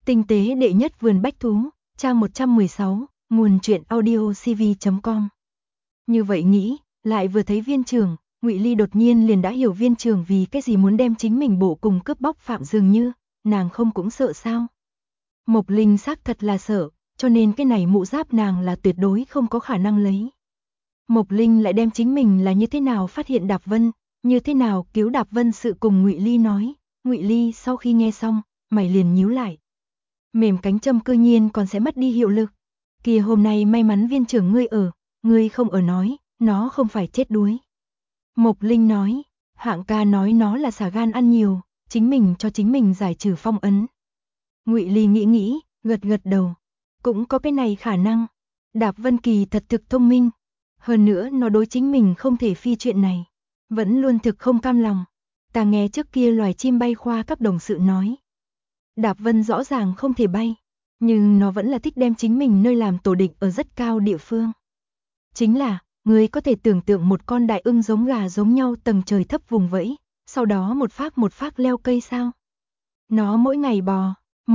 Tinh tế đệ nhất vườn bách thú, trang 116, nguồn truyện audio cv.com. Như vậy nghĩ, lại vừa thấy viên trưởng, Ngụy Ly đột nhiên liền đã hiểu viên trưởng vì cái gì muốn đem chính mình bổ cùng cướp bóc Phạm dường như, nàng không cũng sợ sao? Mộc Linh xác thật là sợ, cho nên cái này mũ giáp nàng là tuyệt đối không có khả năng lấy. Mộc Linh lại đem chính mình là như thế nào phát hiện Đạp Vân, như thế nào cứu Đạp Vân sự cùng Ngụy Ly nói. Ngụy Ly sau khi nghe xong, mày liền nhíu lại. Mềm cánh châm cư nhiên còn sẽ mất đi hiệu lực. Kìa hôm nay may mắn viên trưởng ngươi không ở nói, nó không phải chết đuối. Mộc Linh nói, Hạng ca nói nó là xả gan ăn nhiều, chính mình cho chính mình giải trừ phong ấn. Ngụy Ly nghĩ, gật gật đầu. Cũng có cái này khả năng. Đạp Vân Kỳ thật thực thông minh. Hơn nữa nó đối chính mình không thể phi chuyện này. Vẫn luôn thực không cam lòng. Ta nghe trước kia loài chim bay khoa các đồng sự nói. Đạp Vân rõ ràng không thể bay. Nhưng nó vẫn là thích đem chính mình nơi làm tổ định ở rất cao địa phương. Chính là, người có thể tưởng tượng một con đại ưng giống gà giống nhau tầng trời thấp vùng vẫy, sau đó một phác leo cây sao? Nó mỗi ngày bò.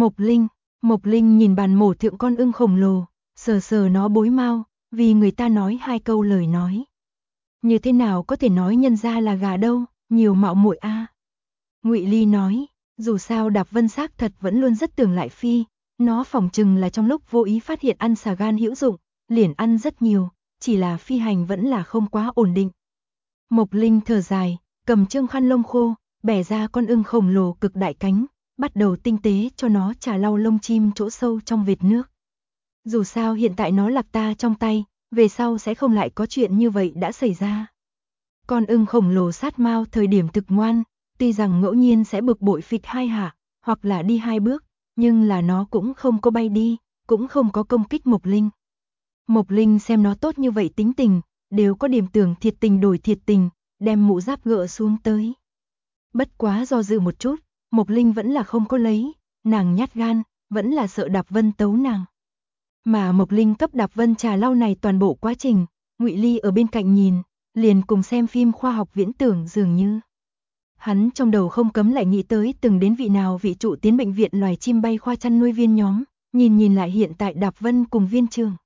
Mộc Linh nhìn bàn mổ thượng con ưng khổng lồ, sờ nó bối mau, vì người ta nói hai câu lời nói. Như thế nào có thể nói nhân ra là gà đâu, nhiều mạo muội a. Ngụy Ly nói, dù sao Đạp Vân xác thật vẫn luôn rất tưởng lại phi, nó phỏng chừng là trong lúc vô ý phát hiện ăn xà gan hữu dụng, liền ăn rất nhiều, chỉ là phi hành vẫn là không quá ổn định. Mộc Linh thở dài, cầm trương khăn lông khô, bẻ ra con ưng khổng lồ cực đại cánh, bắt đầu tinh tế cho nó trà lau lông chim chỗ sâu trong vệt nước. Dù sao hiện tại nó lạc ta trong tay, về sau sẽ không lại có chuyện như vậy đã xảy ra. Con ưng khổng lồ sát mao thời điểm thực ngoan, tuy rằng ngẫu nhiên sẽ bực bội phịch hai hạ, hoặc là đi hai bước, nhưng là nó cũng không có bay đi, cũng không có công kích Mộc Linh. Mộc Linh xem nó tốt như vậy tính tình, đều có điểm tưởng thiệt tình đổi thiệt tình, đem mũ giáp gỡ xuống tới. Bất quá do dự một chút, Mộc Linh vẫn là không có lấy, nàng nhát gan, vẫn là sợ Đạp Vân tấu nàng. Mà Mộc Linh cấp Đạp Vân trà lau này toàn bộ quá trình, Ngụy Ly ở bên cạnh nhìn, liền cùng xem phim khoa học viễn tưởng dường như. Hắn trong đầu không cấm lại nghĩ tới từng đến vị trụ tiến bệnh viện loài chim bay khoa chăn nuôi viên nhóm, nhìn lại hiện tại Đạp Vân cùng viên trường.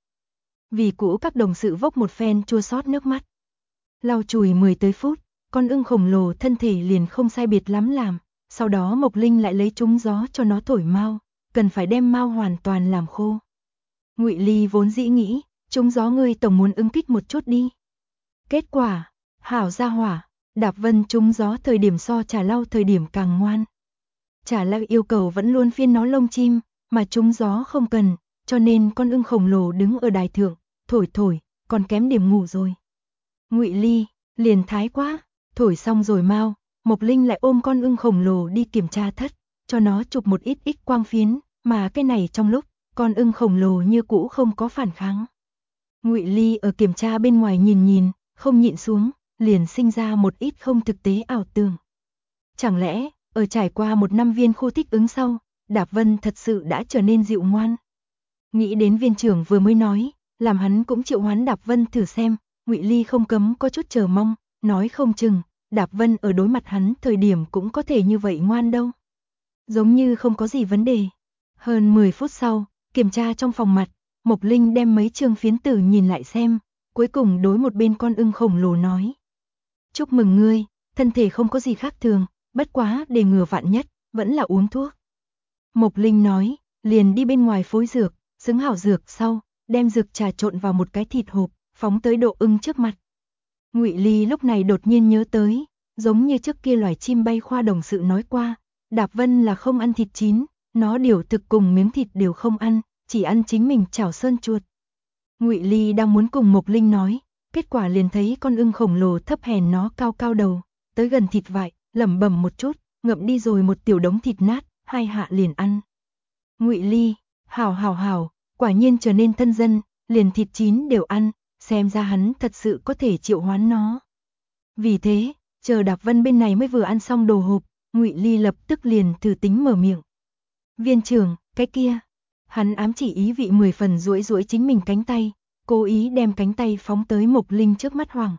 Vì cũ các đồng sự vốc một phen chua xót nước mắt. Lau chùi 10 tới phút, con ưng khổng lồ thân thể liền không sai biệt lắm làm, sau đó Mộc Linh lại lấy trúng gió cho nó thổi mau, cần phải đem mau hoàn toàn làm khô. Ngụy Ly vốn dĩ nghĩ, trúng gió ngươi tổng muốn ứng kích một chút đi. Kết quả, hảo gia hỏa, Đạp Vân trúng gió thời điểm so Trà Lau thời điểm càng ngoan. Trà Lau yêu cầu vẫn luôn phiên nó lông chim, mà trúng gió không cần, cho nên con ưng khổng lồ đứng ở đài thượng, thổi, còn kém điểm ngủ rồi. Ngụy Ly, liền thái quá, thổi xong rồi mau, Mộc Linh lại ôm con ưng khổng lồ đi kiểm tra thất, cho nó chụp một ít quang phiến, mà cái này trong lúc, con ưng khổng lồ như cũ không có phản kháng. Ngụy Ly ở kiểm tra bên ngoài nhìn, không nhịn xuống, liền sinh ra một ít không thực tế ảo tưởng. Chẳng lẽ, ở trải qua một năm viên khu thích ứng sau, Đạp Vân thật sự đã trở nên dịu ngoan. Nghĩ đến viên trưởng vừa mới nói, làm hắn cũng triệu hoán Đạp Vân thử xem, Ngụy Ly không cấm có chút chờ mong, nói không chừng, Đạp Vân ở đối mặt hắn thời điểm cũng có thể như vậy ngoan đâu. Giống như không có gì vấn đề. Hơn 10 phút sau, kiểm tra trong phòng mặt, Mộc Linh đem mấy chương phiến tử nhìn lại xem, cuối cùng đối một bên con ưng khổng lồ nói. Chúc mừng ngươi, thân thể không có gì khác thường, bất quá để ngừa vạn nhất, vẫn là uống thuốc. Mộc Linh nói, liền đi bên ngoài phối dược, xứng hảo dược sau, đem dược trà trộn vào một cái thịt hộp, phóng tới Độ Ưng trước mặt. Ngụy Ly lúc này đột nhiên nhớ tới, giống như trước kia loài chim bay khoa đồng sự nói qua, Đạp Vân là không ăn thịt chín, nó điều thực cùng miếng thịt đều không ăn, chỉ ăn chính mình chảo sơn chuột. Ngụy Ly đang muốn cùng Mộc Linh nói, kết quả liền thấy con ưng khổng lồ thấp hèn nó cao đầu, tới gần thịt vại, lẩm bẩm một chút, ngậm đi rồi một tiểu đống thịt nát, hai hạ liền ăn. Ngụy Ly, hảo, quả nhiên trở nên thân dân, liền thịt chín đều ăn, xem ra hắn thật sự có thể triệu hoán nó. Vì thế, chờ Đạp Vân bên này mới vừa ăn xong đồ hộp, Ngụy Ly lập tức liền thử tính mở miệng. Viên trưởng, cái kia. Hắn ám chỉ ý vị 10 phần duỗi chính mình cánh tay, cố ý đem cánh tay phóng tới Mộc Linh trước mắt Hoàng.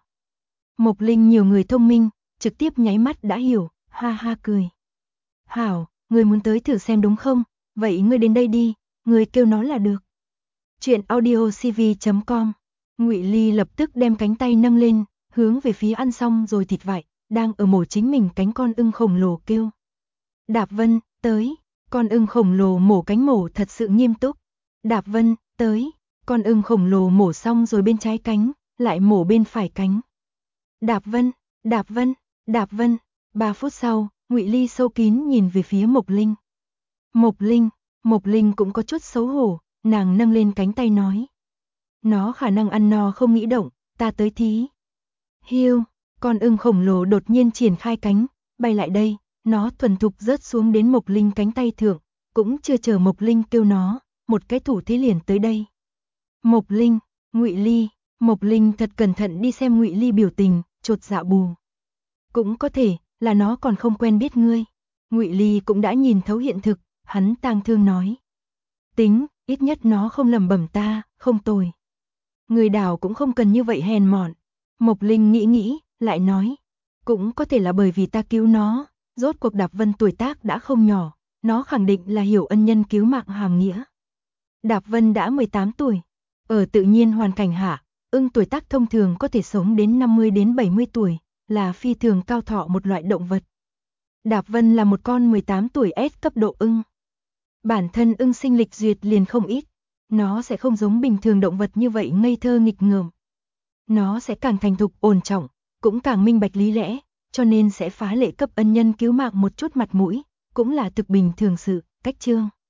Mộc Linh nhiều người thông minh, trực tiếp nháy mắt đã hiểu, ha ha cười. Hảo, người muốn tới thử xem đúng không? vậy ngươi đến đây đi, ngươi kêu nó là được. Chuyện audiocv.com. Ngụy Ly lập tức đem cánh tay nâng lên, hướng về phía ăn xong rồi thịt vại, đang ở mổ chính mình cánh con ưng khổng lồ kêu. Đạp Vân, tới. Con ưng khổng lồ mổ cánh mổ thật sự nghiêm túc. Đạp Vân, tới. Con ưng khổng lồ mổ xong rồi bên trái cánh, lại mổ bên phải cánh. Đạp Vân, Đạp Vân, Đạp Vân. 3 phút sau, Ngụy Ly sâu kín nhìn về phía Mộc Linh. Mộc Linh cũng có chút xấu hổ, nàng nâng lên cánh tay nói. Nó khả năng ăn no không nghĩ động, ta tới thí. Hiu, con ưng khổng lồ đột nhiên triển khai cánh, bay lại đây, nó thuần thục rớt xuống đến Mộc Linh cánh tay thượng, cũng chưa chờ Mộc Linh kêu nó, một cái thủ thế liền tới đây. Mộc Linh, Ngụy Ly, Mộc Linh thật cẩn thận đi xem Ngụy Ly biểu tình, chột dạ bù. Cũng có thể là nó còn không quen biết ngươi. Ngụy Ly cũng đã nhìn thấu hiện thực, hắn tang thương nói. Tính, ít nhất nó không lẩm bẩm ta, không tồi. Người đảo cũng không cần như vậy hèn mọn. Mộc Linh nghĩ, lại nói. Cũng có thể là bởi vì ta cứu nó, rốt cuộc Đạp Vân tuổi tác đã không nhỏ, nó khẳng định là hiểu ân nhân cứu mạng hàm nghĩa. Đạp Vân đã 18 tuổi, ở tự nhiên hoàn cảnh hạ, ưng tuổi tác thông thường có thể sống đến 50 đến 70 tuổi, là phi thường cao thọ một loại động vật. Đạp Vân là một con 18 tuổi S cấp độ ưng. Bản thân ưng sinh lịch duyệt liền không ít, nó sẽ không giống bình thường động vật như vậy ngây thơ nghịch ngợm. Nó sẽ càng thành thục ổn trọng, cũng càng minh bạch lý lẽ, cho nên sẽ phá lệ cấp ân nhân cứu mạng một chút mặt mũi, cũng là thực bình thường sự, cách chương.